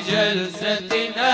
جلستنا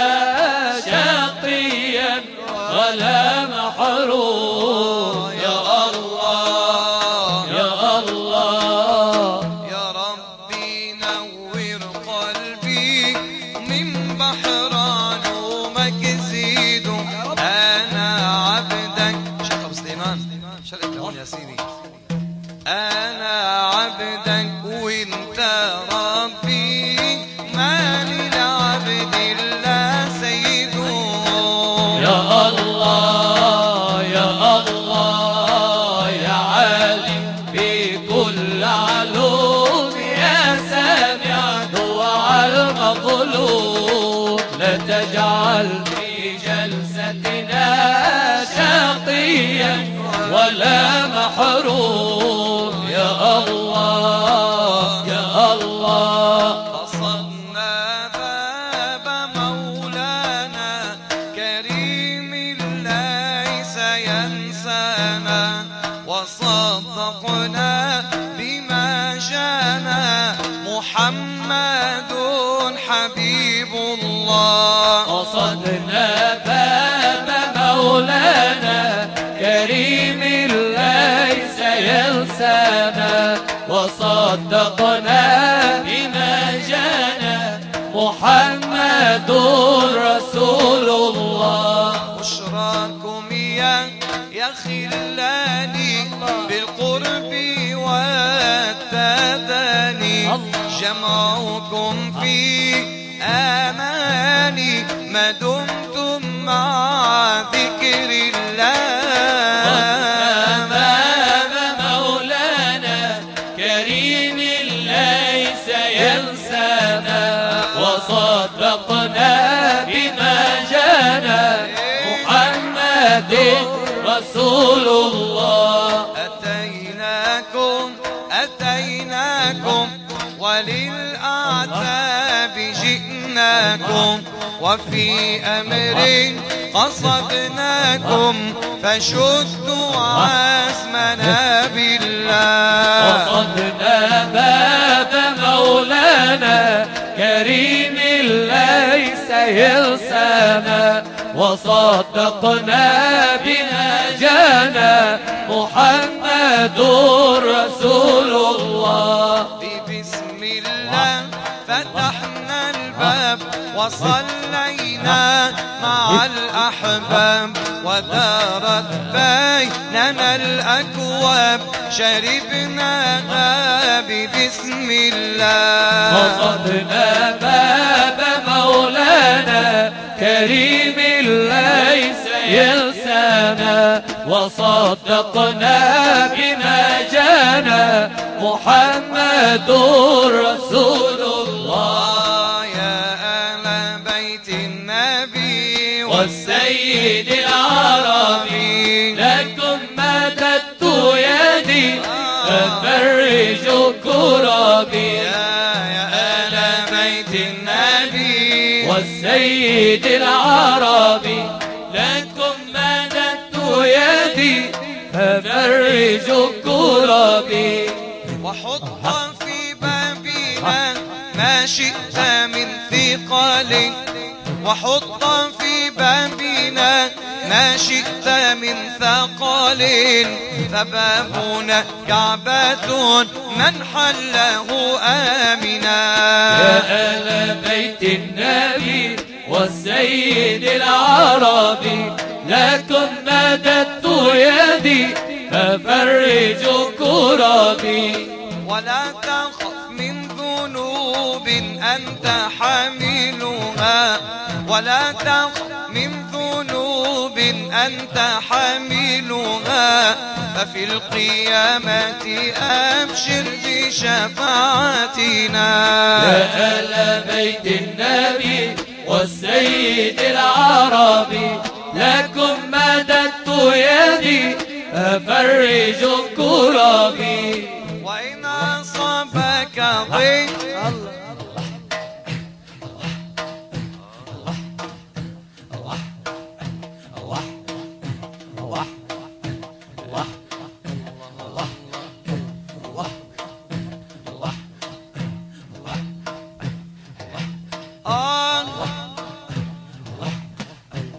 شقيا ولا محروم. يا الله يا الله يا ربي نور قلبي من بحر علومك زيد. أنا عبدك شيخ أبو سليمان شرقت لهون يا سيدي. أنا عبدك وانت ربي ما للعبد إلا سيد. يا الله يا الله يا عالم بكل علوم يا سامع دعاء المظلوم. لا تجعل في جلستنا شقيا ولا محروم. يا الله يا الله قصدنا باب مولانا كريم ليس ينسانا وصدقنا بما جانا محمد حبيب الله. قصدنا باب مولانا كريم ليس ينسانا وصدقنا بما جانا محمد رسول الله. بشراكم يا خلاني بالقرب والتداني جمعكم في آماني ما دمتم مع ذكر الله. باب مولانا كريم ليس ينسانا وصدقنا بما جانا محمد رسول الله. أتيناكم وللأعتاب جئناكم وفي أمر قصدناكم فشدوا عزمنا بالله. قصدنا باب مولانا كريم ليس ينسانا وصدقنا بما جانا محمد رسول الله. بسم الله فتحنا الباب وصلينا مع الأحباب ودارت بيننا الأكواب شربناها ببسم الله. قصدنا باب مولانا كريم ليس ينسانا وصدقنا بما جانا محمد رسول الله. يا أهل بيت النبي والسيد العربي لكم مددت يدي ففرجوا كربي. يا أهل بيت النبي والسيد العربي لكم مددت يدي ففرجوا كربي. وحط في بابنا ما شئت من ثقل وحط في بابنا ما شئت من ثقل فبابنا كعبة من حله آمنا. يا أهل بيت النبي والسيد العربي لكم مددت يدي ففرجوا كربي. ولا تخف من ذنوب أنت حاملها ولا تخف من ذنوب أنت حاملها ففي القيامة أبشر بشفاعتنا. يا أهل بيت النبي والسيد العربي لكم مددت يدي ففرجوا كربي. وإن أصابك ضيق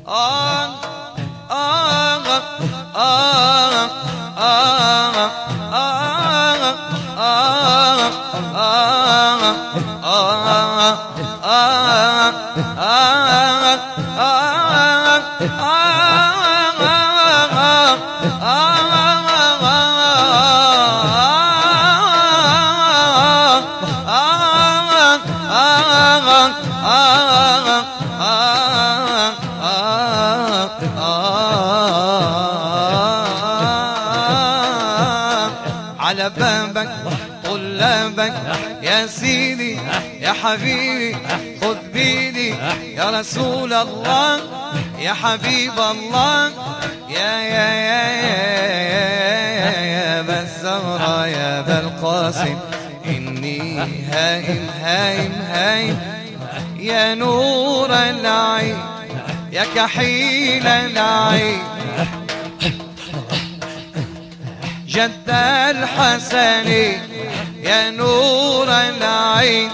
على بابك طلابك يا سيدي يا حبيبي خذ بيدي يا رسول الله يا حبيب الله يا ابا الزهراء يا ابا القاسم إني هائم هائم هائم يا نور العين يا كحيل العين جد الحسن يا نور العين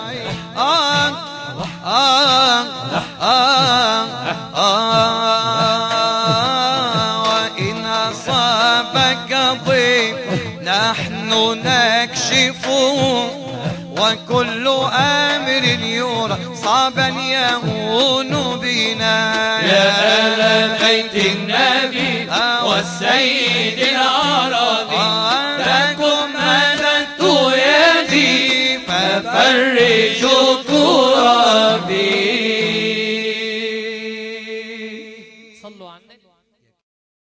وإن أصابك ضيق نحن نكشفه وكل أمر يرى صعبا يهون بنا يا أهل بيت النبي والسيد العربي لكم مددت يدي ففرجوا كربي. صلوا على النبي.